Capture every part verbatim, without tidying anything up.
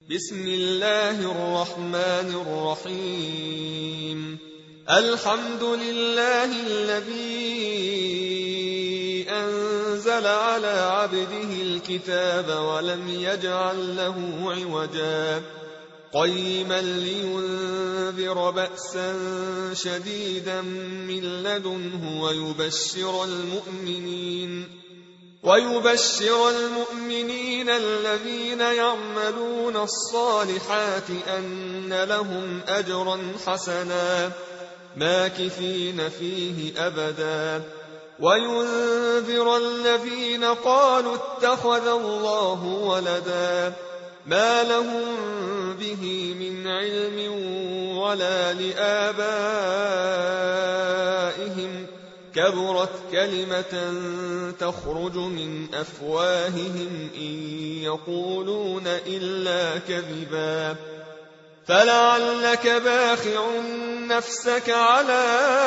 بسم الله الرحمن الرحيم. الحمد لله الذي أنزل على عبده الكتاب ولم يجعل له عوجا قيما لينذر بأسا شديدا من لدنه ويبشر المؤمنين ويبشر المؤمنين الذين يعملون الصالحات أن لهم أجرا حسنا ماكثين فيه أبدا وينذر الذين قالوا اتخذ الله ولدا ما لهم به من علم ولا لآبائهم كبرت كلمة تخرج من أفواههم إن يقولون إلا كذبا فلعلك باخع نفسك على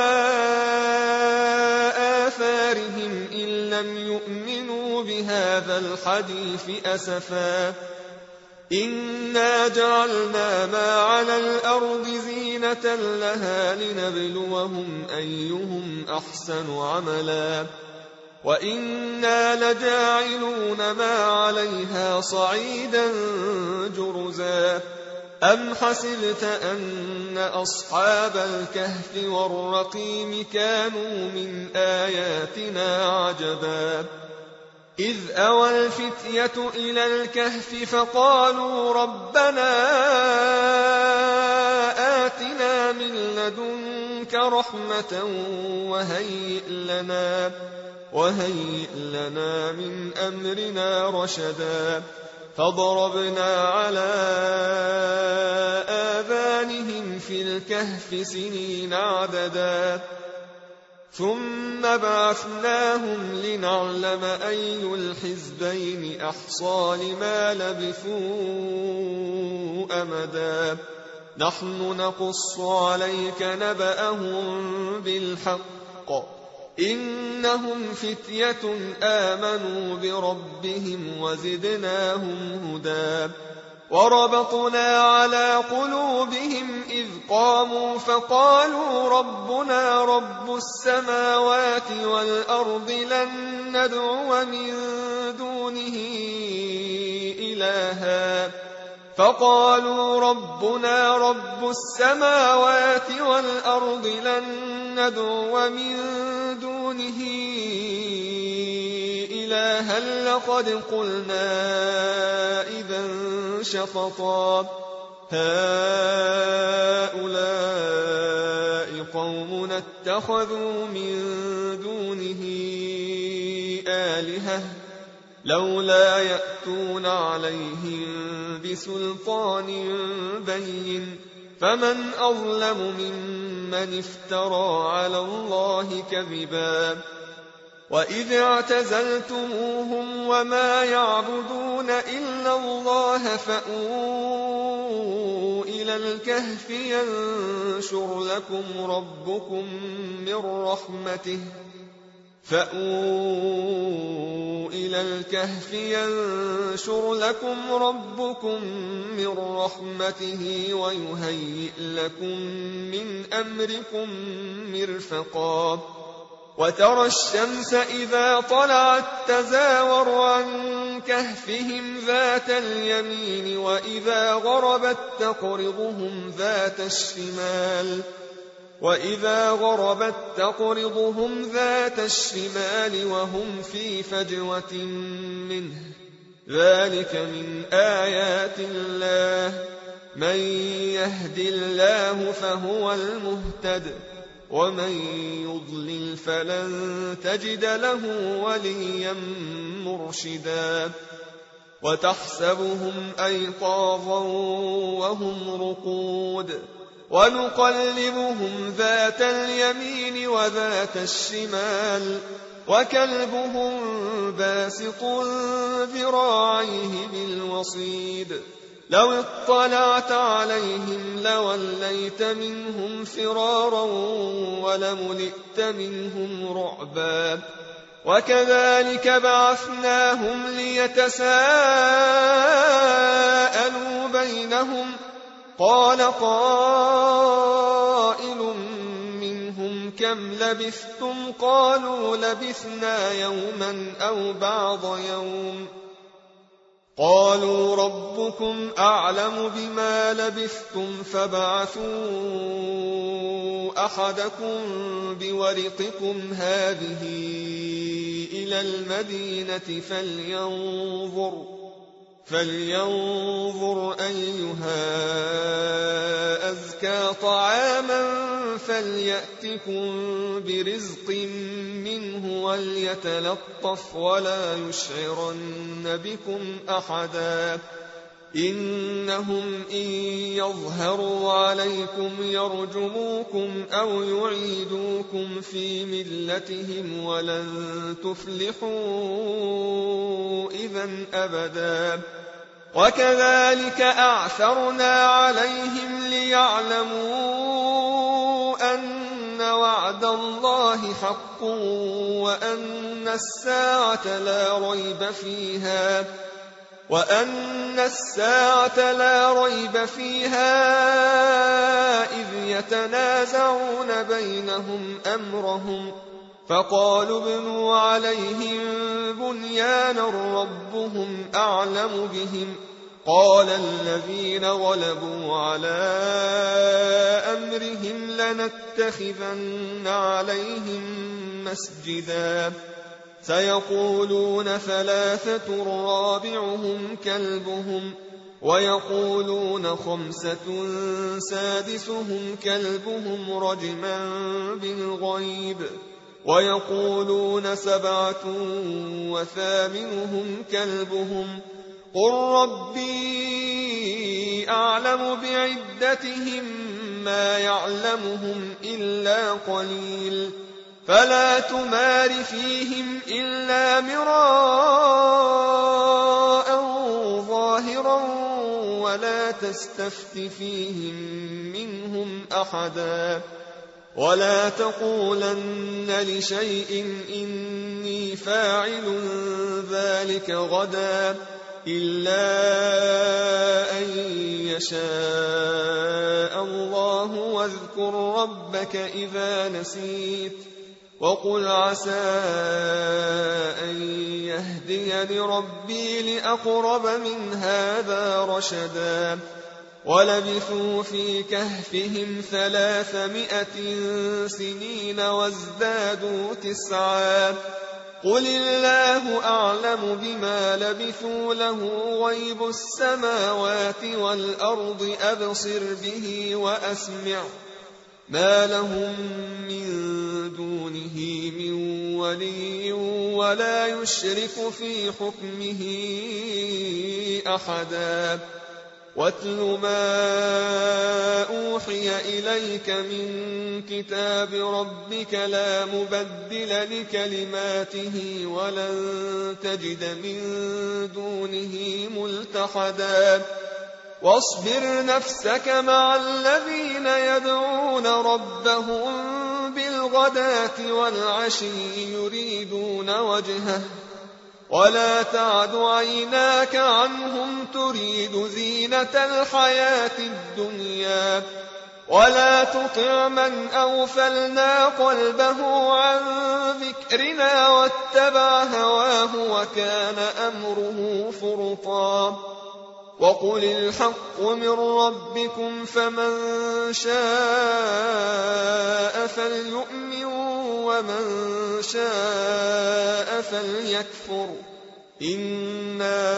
آثارهم إن لم يؤمنوا بهذا الحديث أسفا إنا جعلنا ما على الأرض زينة لها لنبلوهم أيهم أحسن عملا وإنا لجاعلون ما عليها صعيدا جرزا أم حسبت أن أصحاب الكهف والرقيم كانوا من آياتنا عجبا إذ أوى الفتية إلى الكهف فقالوا ربنا آتنا من لدنك رحمة وهيئ لنا, وهيئ لنا من أمرنا رشدا فضربنا على آذانهم في الكهف سنين عددا ثم بعثناهم لنعلم أي الحزبين أحصى لما لبثوا أمدا نحن نقص عليك نبأهم بالحق إنهم فتية آمنوا بربهم وزدناهم هدى وربطنا على قلوبهم إذ قاموا فقالوا ربنا رب السماوات والأرض لن ندعو من دونه إلها فقالوا ربنا رب السماوات والأرض لن ندعو من دونه إلها لقد قلنا إذا شططا هؤلاء قومنا اتخذوا من دونه آلهة لولا يأتون عليهم بسلطان بين فمن أظلم ممن افترى على الله كذبا وإذ اعتزلتموهم وما يعبدون إلا الله فأووا إلى الكهف ينشر لكم ربكم من رحمته فأووا إلى الكهف ينشر لكم ربكم من رحمته ويهيئ لكم من أمركم مرفقا وترى الشمس إذا طلعت تزاور عن كهفهم ذات اليمين وإذا غربت تقرضهم ذات الشمال وإذا غربت تقرضهم ذات الشمال وهم في فجوة منه ذلك من آيات الله من يهد الله فهو المهتد ومن يضلل فلن تجد له وليا مرشدا وتحسبهم أيقاظا وهم رقود ونقلبهم ذات اليمين وذات الشمال وكلبهم باسط ذراعيه بالوصيد لو اطلعت عليهم لوليت منهم فرارا ولملئت منهم رعبا وكذلك بعثناهم ليتساءلوا بينهم قال قائل منهم كم لبثتم قالوا لبثنا يوما أو بعض يوم قالوا ربكم أعلم بما لبثتم فابعثوا أحدكم بورقكم هذه إلى المدينة فلينظر فلينظر أيها أزكى طعاما فليأتكم برزق منه وليتلطف ولا يشعرن بكم أحدا إنهم إن يظهروا عليكم يرجموكم أو يعيدوكم في ملتهم ولن تفلحوا إذن أبدا وكذلك أعثرنا عليهم ليعلموا أن وعد الله حق وأن الساعة لا ريب فيها وأن الساعة لا ريب فيها إذ يتنازعون بينهم أمرهم فقالوا ابنوا عليهم بنيانا ربهم أعلم بهم قال الذين غلبوا على أمرهم لنتخذن عليهم مسجدا سيقولون ثلاثة رابعهم كلبهم ويقولون خمسة سادسهم كلبهم رجما بالغيب ويقولون سبعة وثامنهم كلبهم قل ربي أعلم بعدتهم ما يعلمهم إلا قليل فلا تمار فيهم إلا مراء ظاهرا ولا تستفت فيهم منهم أحدا ولا تقولن لشيء إني فاعل ذلك غدا إلا أن يشاء الله واذكر ربك إذا نسيت وقل عسى أن يهديني ربي لأقرب من هذا رشدا ولبثوا في كهفهم ثلاثمائة سنين وازدادوا تسعا قل الله أعلم بما لبثوا له غيب السماوات والأرض أبصر به وأسمع ما لهم من دونه من ولي ولا يشرك في حكمه أحدا واتل ما أوحي إليك من كتاب ربك لا مبدل لكلماته ولن تجد من دونه ملتحدا واصبر نفسك مع الذين يدعون ربهم بالغداة والعشي يريدون وجهه ولا تعد عيناك عنهم تريد زينة الحياة الدنيا ولا تطع من أغفلنا قلبه عن ذكرنا واتبع هواه وكان أمره فرطا وقل الحق من ربكم فمن شاء فليؤمن ومن شاء فليكفر إنا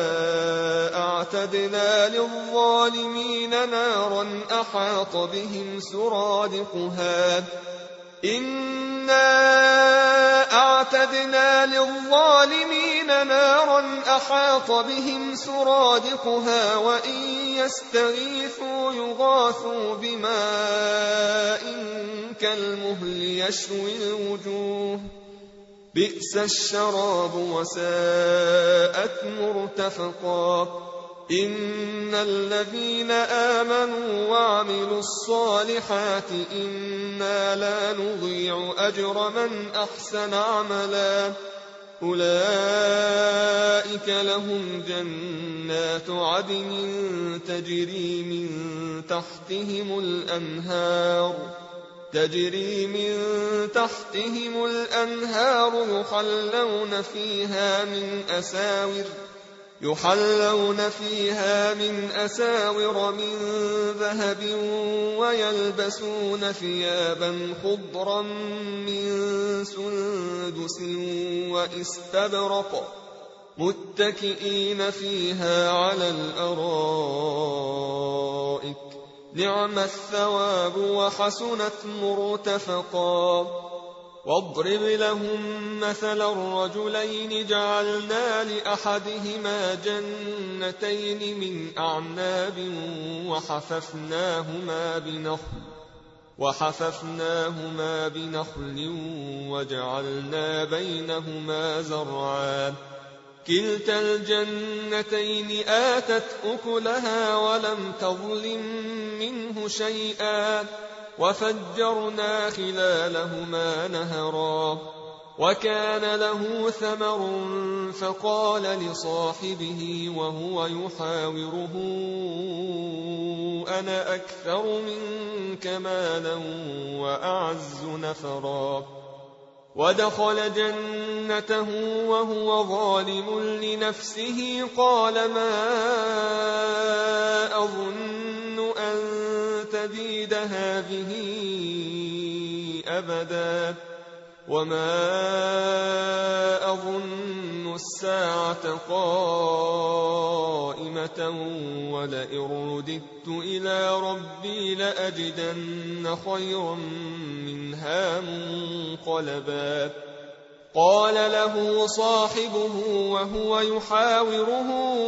أعتدنا للظالمين نارا أحاط بهم سرادقها إنا أعتدنا للظالمين نارا أحاط بهم سرادقها وإن يستغيثوا يغاثوا بماء كالمهل يشوي الوجوه بئس الشراب وساءت مرتفقا إن الذين آمنوا وعملوا الصالحات إنا لا نضيع أجر من أحسن عملا أولئك لهم جنات عدن تجري من تحتهم الأنهار تجري من تحتهم الأنهار يحلون فيها من أساور يحلون فيها من أساور من ذهب ويلبسون ثيابا خضرا من سندس واستبرق متكئين فيها على الأرائك نعم الثواب وحسنت مرتفقا واضرب لهم مثل الرجلين جعلنا لأحدهما جنتين من أعناب وحففناهما بنخل وحففناهما بنخل وجعلنا بينهما زرعا كلتا الجنتين آتت أكلها ولم تظلم منه شيئا وفجرنا خلالهما نهرا وكان له ثمر فقال لصاحبه وهو يحاوره أنا أكثر منك مالا وأعز نفرا ودخل جنته وهو ظالم لنفسه قال ما أظن أن تبيد هذه أبدا وما أظن الساعة قائمة ولئن رددت إلى ربي لأجدن خيرا منها منقلبا قال له صاحبه وهو يحاوره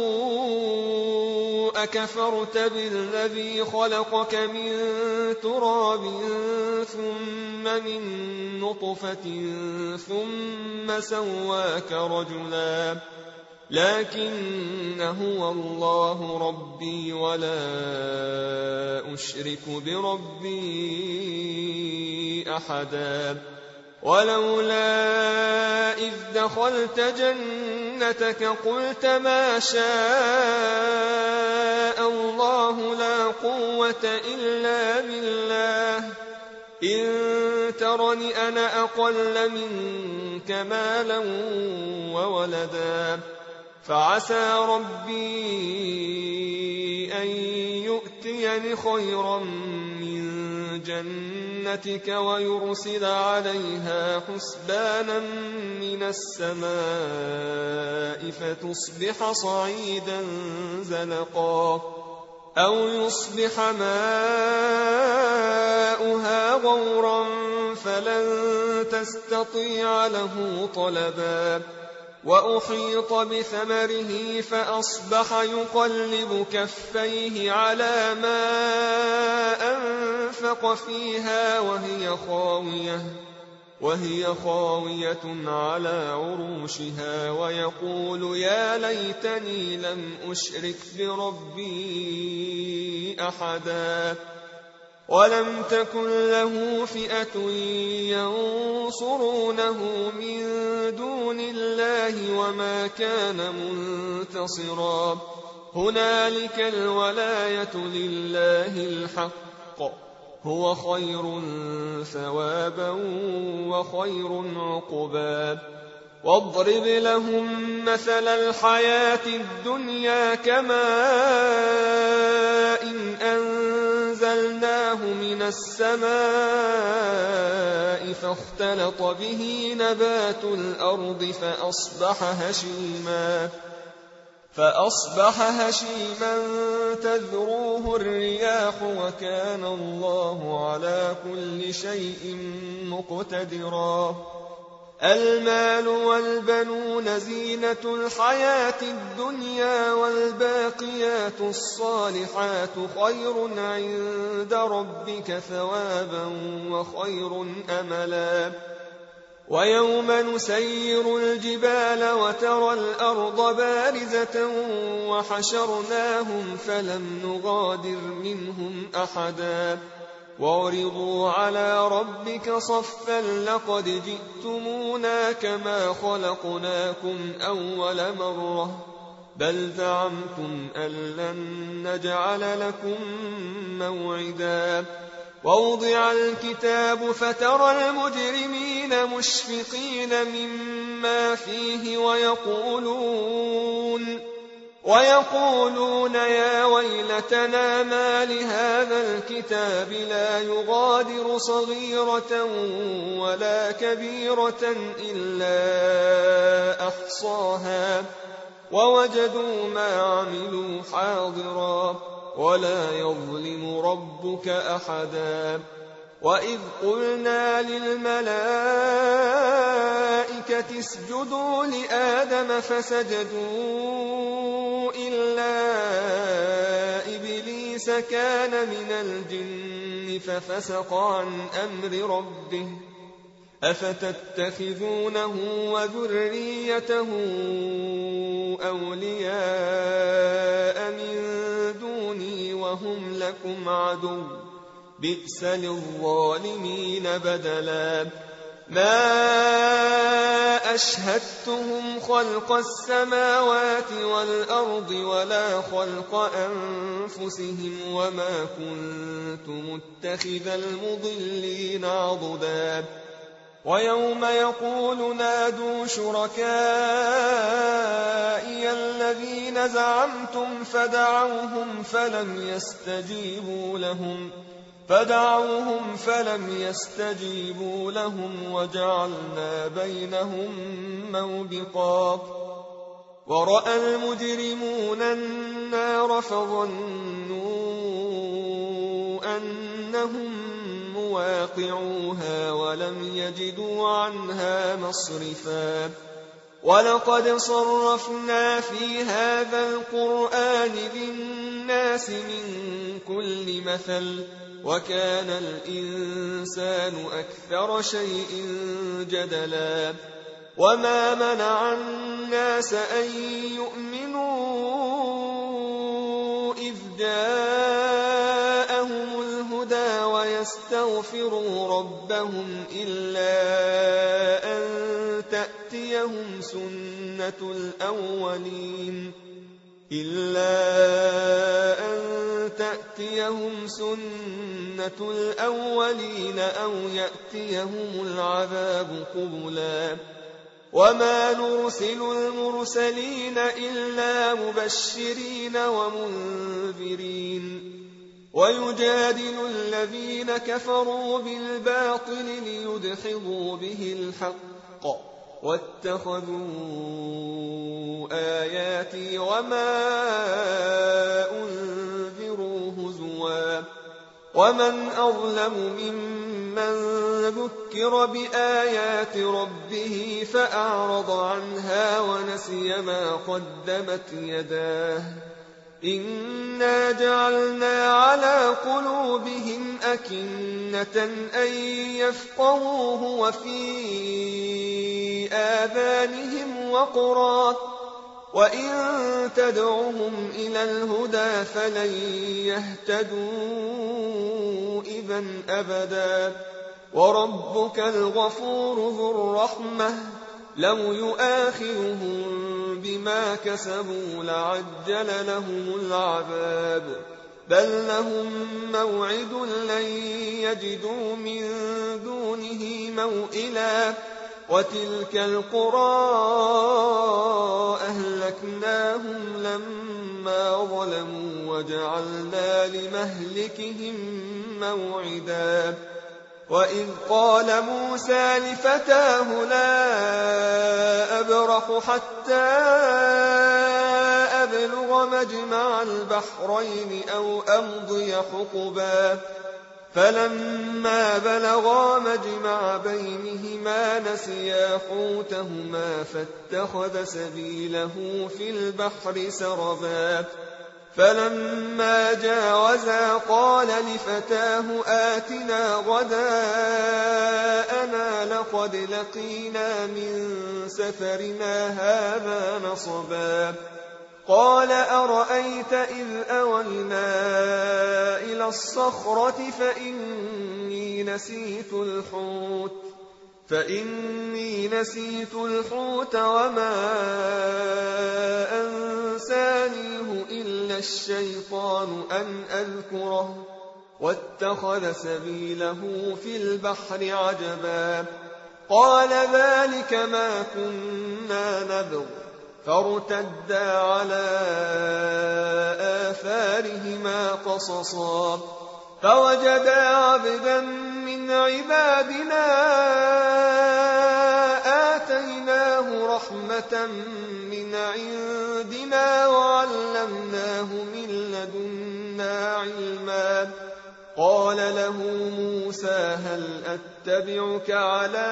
أكفرت بالذي خلقك من تراب ثم من نطفة ثم سواك رجلا لكن هو الله ربي ولا أشرك بربي أحدا ولولا إذ دخلت جنتك قلت ما شاء الله لا قوة إلا بالله إن ترني أنا أقل منك مالا وولدا فعسى ربي أن يؤتيني خيرا من جنتك ويرسل عليها حسبانا من السماء فتصبح صعيدا زلقا أو يصبح ماؤها غورا فلن تستطيع له طلبا وأحيط بثمره فأصبح يقلب كفيه على ما أنفق فيها وهي خاوية وهي خاوية على عروشها ويقول يا ليتني لم أشرك بربي أحدا ولم تكن له فئة ينصرونه من دون الله وما كان منتصرا هنالك الولاية لله الحق هو خير ثوابا وخير عقبا واضرب لهم مثل الحياة الدنيا كماء إن أنزلناه من السماء فاختلط به نبات الأرض فأصبح هشيما فأصبح هشيما تذروه الرياح وكان الله على كل شيء مقتدرا المال والبنون زينة الحياة الدنيا والباقيات الصالحات خير عند ربك ثوابا وخير أملا ويوم نسير الجبال وترى الأرض بارزة وحشرناهم فلم نغادر منهم أحدا وعرضوا على ربك صفا لقد جئتمونا كما خلقناكم أول مرة بل زعمتم أن لن نجعل لكم موعدا ووضع الكتاب فترى المجرمين مشفقين مما فيه ويقولون ويقولون يا ويلتنا ما لهذا الكتاب لا يغادر صغيرة ولا كبيرة إلا أحصاها ووجدوا ما عملوا حاضرا ولا يظلم ربك أحدا وإذ قلنا للملائكة اسجدوا لآدم فسجدوا إلا إبليس كان من الجن ففسق عن أمر ربه أفتتخذونه وذريته أولياء من دوني وهم لكم عدو بئس للظالمين بدلا ما أشهدتهم خلق السماوات والأرض ولا خلق أنفسهم وما كنت متخذ المضلين عضدا ويوم يقول نادوا شركائي الذين زعمتم فدعوهم فلم يستجيبوا لهم فدعوهم فلم يستجيبوا لهم وجعلنا بينهم موبقا ورأى المجرمون النار فظنوا أنهم مواقعوها ولم يجدوا عنها مصرفا ولقد صرفنا في هذا القرآن للناس من كل مثل وكان الإنسان أكثر شيء جدلا وما منع الناس أن يؤمنوا إذ جاءهم الهدى ويستغفروا ربهم إلا أن تأتيهم سنة الأولين إلا أن تأتيهم سنة الأولين أو يأتيهم العذاب قبلا وما نرسل المرسلين إلا مبشرين ومنذرين ويجادل الذين كفروا بالباطل ليدحضوا به الحق واتخذوا آياتي وما أنذروا هزوا ومن أظلم ممن ذكر بآيات ربه فأعرض عنها ونسي ما قدمت يداه إنا جعلنا على قلوبهم أكنة أن يفقهوه وفي آذانهم وقرا وإن تدعهم إلى الهدى فلن يهتدوا إذن أبدا وربك الغفور ذو الرحمة لو يؤاخذهم بما كسبوا لعجل لهم العذاب بل لهم موعد لن يجدوا من دونه موئلا وتلك القرى أهلكناهم لما ظلموا وجعلنا لمهلكهم موعدا وإذ قال موسى لفتاه لا أبرح حتى أبلغ مجمع البحرين أو أمضي حقبا فلما بلغا مجمع بينهما نسيا حوتهما فاتخذ سبيله في البحر سربا فلما جاوزا قال لفتاه آتنا غداءنا لقد لقينا من سفرنا هذا نصبا قال أرأيت إذ أوينا إلى الصخرة فإني نسيت الحوت فإني نسيت الحوت وما أنسانيه إلا الشيطان أن أذكره واتخذ سبيله في البحر عجبا قال ذلك ما كنا نبغ فارتدا على آثارهما قصصا فوجدا عبدا من عبادنا آتيناه رحمة من عندنا وعلمناه من لدنا علما قال له موسى هل أتبعك على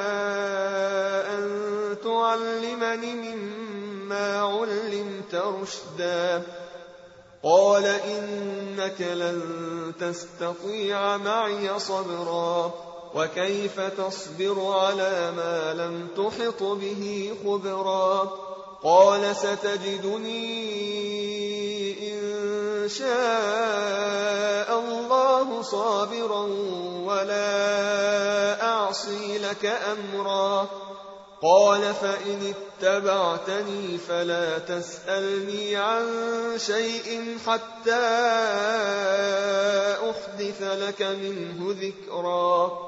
أن تعلمني مما علمت رشدا قال إنك لن تستطيع معي صبرا وكيف تصبر على ما لم تحط به خبرا قال ستجدني إن شاء الله صابرا ولا أعصي لك أمرا قال فإن اتبعتني فلا تسألني عن شيء حتى أحدث لك منه ذكرا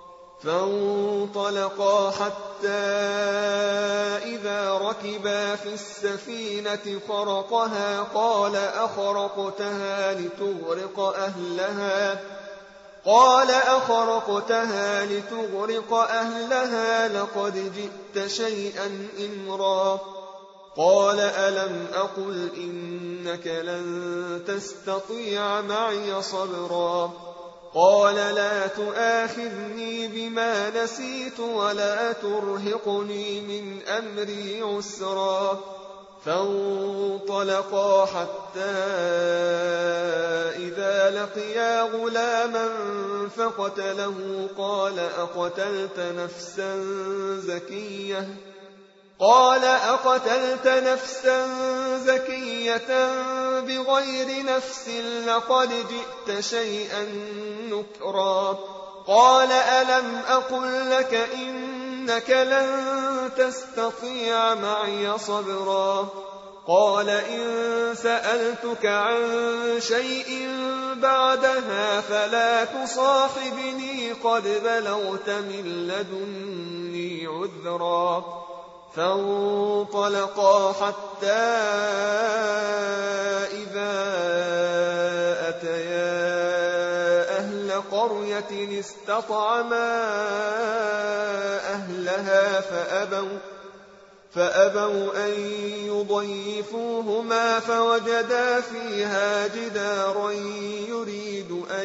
فانطلقا حتى إذا ركبا في السفينة خرقها قال أخرقتها لتغرق أهلها قال أخرقتها لتغرق أهلها لقد جئت شيئا إمرا قال ألم أقل إنك لن تستطيع معي صبرا قال لا تؤاخذني بما نسيت ولا ترهقني من أمري عسرا فانطلقا حتى إذا لقيا غلاما فقتله قال أقتلت نفسا زكية قال أقتلت نفسا زكية بغير نفس لقد جئت شيئا نكرا قال ألم أقل لك إنك لن تستطيع معي صبرا قال إن سألتك عن شيء بعدها فلا تصاحبني قد بلغت من لدني عذرا فانطلقا حتى إذا أتيا أهل قرية استطعما أهلها فأبوا, فأبوا أن يضيفوهما فوجدا فيها جدارا يريد أن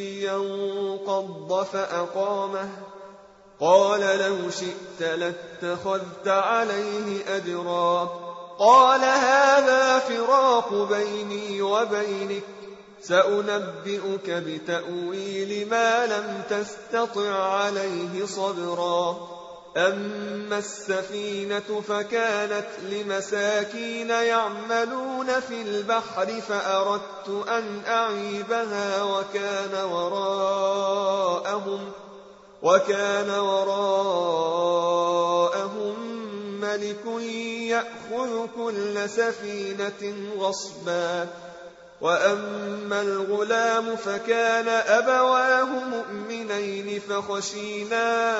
ينقض فأقامه قال لو شئت لاتخذت عليه أجرا قال هذا فراق بيني وبينك سأنبئك بتأويل ما لم تستطع عليه صبرا أما السفينة فكانت لمساكين يعملون في البحر فأردت أن أعيبها وكان وراءهم وكان وراءهم ملك يأخذ كل سفينة غصبا وأما الغلام فكان أبواه مؤمنين فخشينا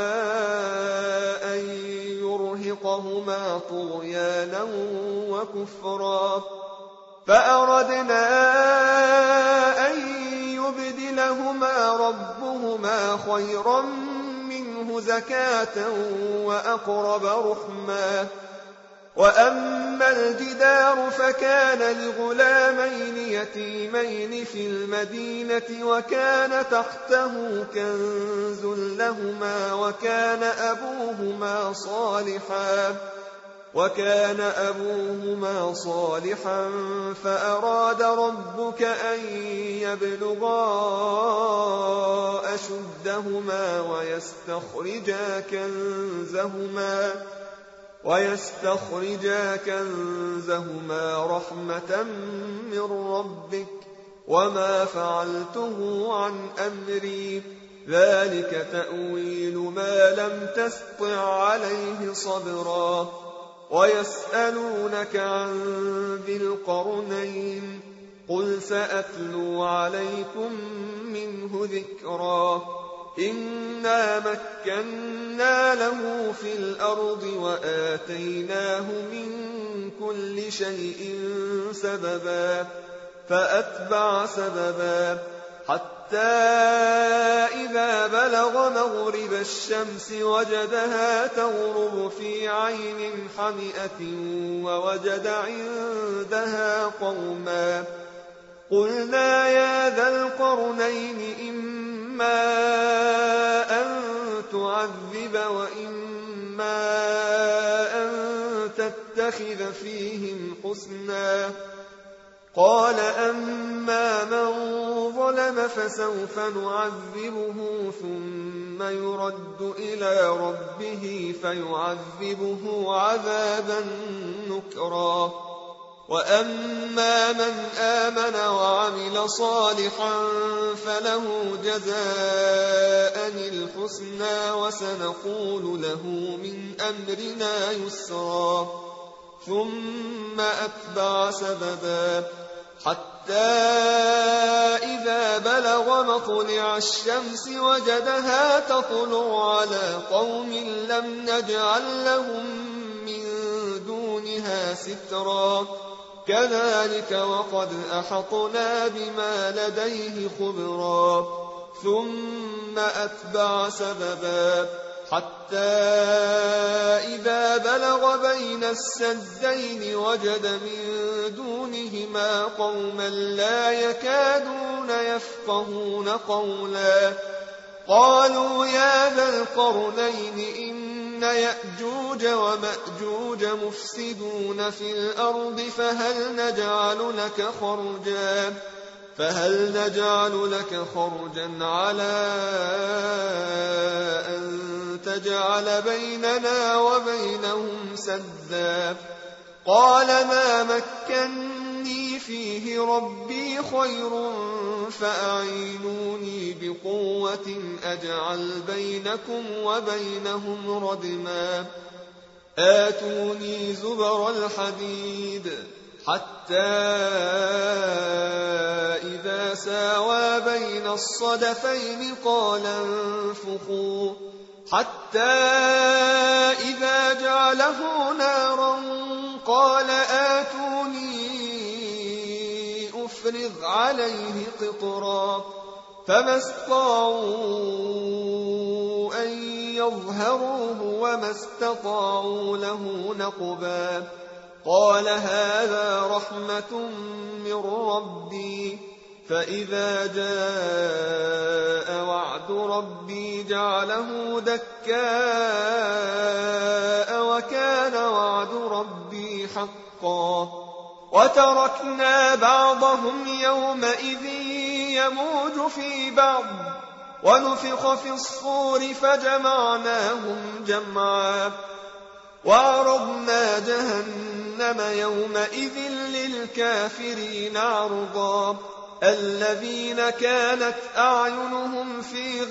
أن يرهقهما طغيانا وكفرا فأردنا أن يبدلهما ربهما خيرا منه زكاة وأقرب رحما وأما الجدار فكان لغلامين يتيمين في المدينة وكان تحته كنز لهما وكان أبوهما صالحا وكان أبوهما صالحا فأراد ربك أن يبلغا أشدهما ويستخرجا كنزهما ويستخرجا كنزهما رحمة من ربك وما فعلته عن أمري ذلك تأويل ما لم تسطع عليه صبرا ويسألونك عن ذي القرنين قل سأتلو عليكم منه ذكرا إنا مكنا له في الأرض وآتيناه من كل شيء سببا فأتبع سببا حتى إذا بلغ مغرب الشمس وجدها تغرب في عين حمئة ووجد عندها قوما قلنا يا ذا القرنين إما أن تعذب وإما أن تتخذ فيهم حسنا قال أما من ظلم فسوف نعذبه ثم يرد إلى ربه فيعذبه عذابا نكرا وأما من آمن وعمل صالحا فله جزاء الحسنى وسنقول له من أمرنا يسرا ثم أتبع سببا حتى إذا بلغ مطلع الشمس وجدها تطلع على قوم لم نجعل لهم من دونها سترا كذلك وقد أحطنا بما لديه خبرا ثم أتبع سببا حتى إذا بلغ بين السدين وجد من دونهما قوما لا يكادون يفقهون قولا قالوا يا ذا القرنين إن يأجوج ومأجوج مفسدون في الأرض فهل نجعل لك خرجا فهل نجعل لك خرجا على أن تجعل بيننا وبينهم سدا قال ما مكني فيه ربي خير فأعينوني بقوة أجعل بينكم وبينهم ردما آتوني زبر الحديد حتى إذا ساوى بين الصدفين قال انفخوا حتى إذا جعله نارا قال آتوني أفرغ عليه قطرا فما استطاعوا أن يظهروه وما استطاعوا له نقبا قال هذا رحمة من ربي فإذا جاء وعد ربي جعله دكاء وكان وعد ربي حقا وتركنا بعضهم يومئذ يموج في بعض ونفخ في الصور فجمعناهم جمعا وعرضنا جهنم يومئذ للكافرين عرضا الذين كانت أعينهم في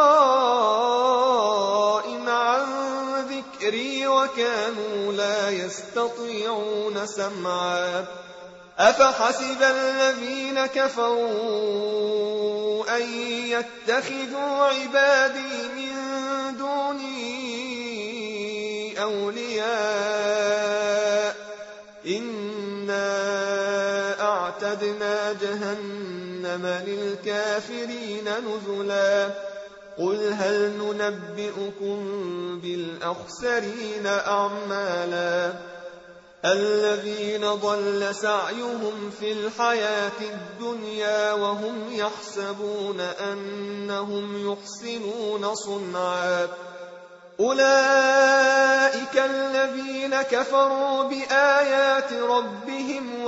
غطاء عن ذكري وكانوا لا يستطيعون سمعا أفحسب الذين كفروا أن يتخذوا عبادي من دوني أولياء إنا أعتدنا جهنم للكافرين نزلا قل هل ننبئكم بالأخسرين أعمالا الذين ضل سعيهم في الحياة الدنيا وهم يحسبون أنهم يحسنون صنعا أولئك الذين كفروا بآيات ربهم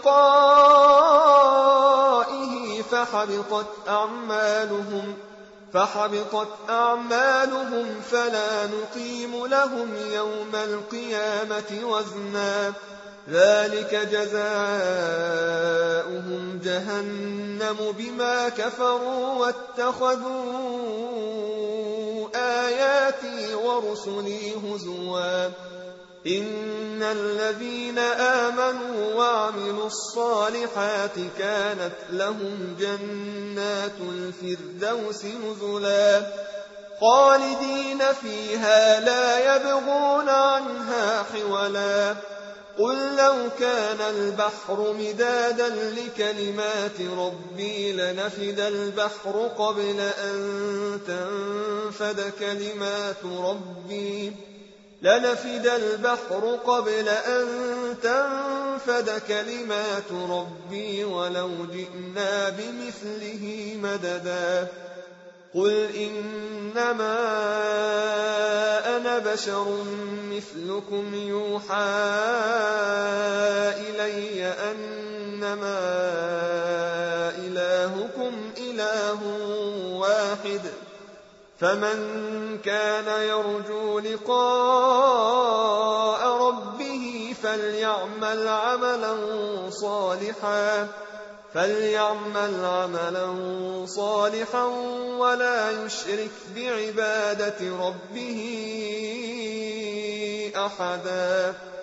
ولقائه فحبطت أعمالهم فحبطت أعمالهم فلا نقيم لهم يوم القيامة وزنا ذلك جزاؤهم جهنم بما كفروا واتخذوا آياتي ورسلي هزوا إن الذين آمنوا وعملوا الصالحات كانت لهم جنات الفردوس نزلا خالدين فيها لا يبغون عنها حولا قل لو كان البحر مدادا لكلمات ربي لنفد البحر قبل أن تنفد كلمات ربي لنفد البحر قبل أن تنفد كلمات ربي ولو جئنا بمثله مددا قل إنما أنا بشر مثلكم يوحى إلي أنما إلهكم إله واحد فمن كان يرجو لقاء ربه فليعمل عملا صالحا فليعمل عملا صالحا ولا يشرك بعبادة ربه أحدا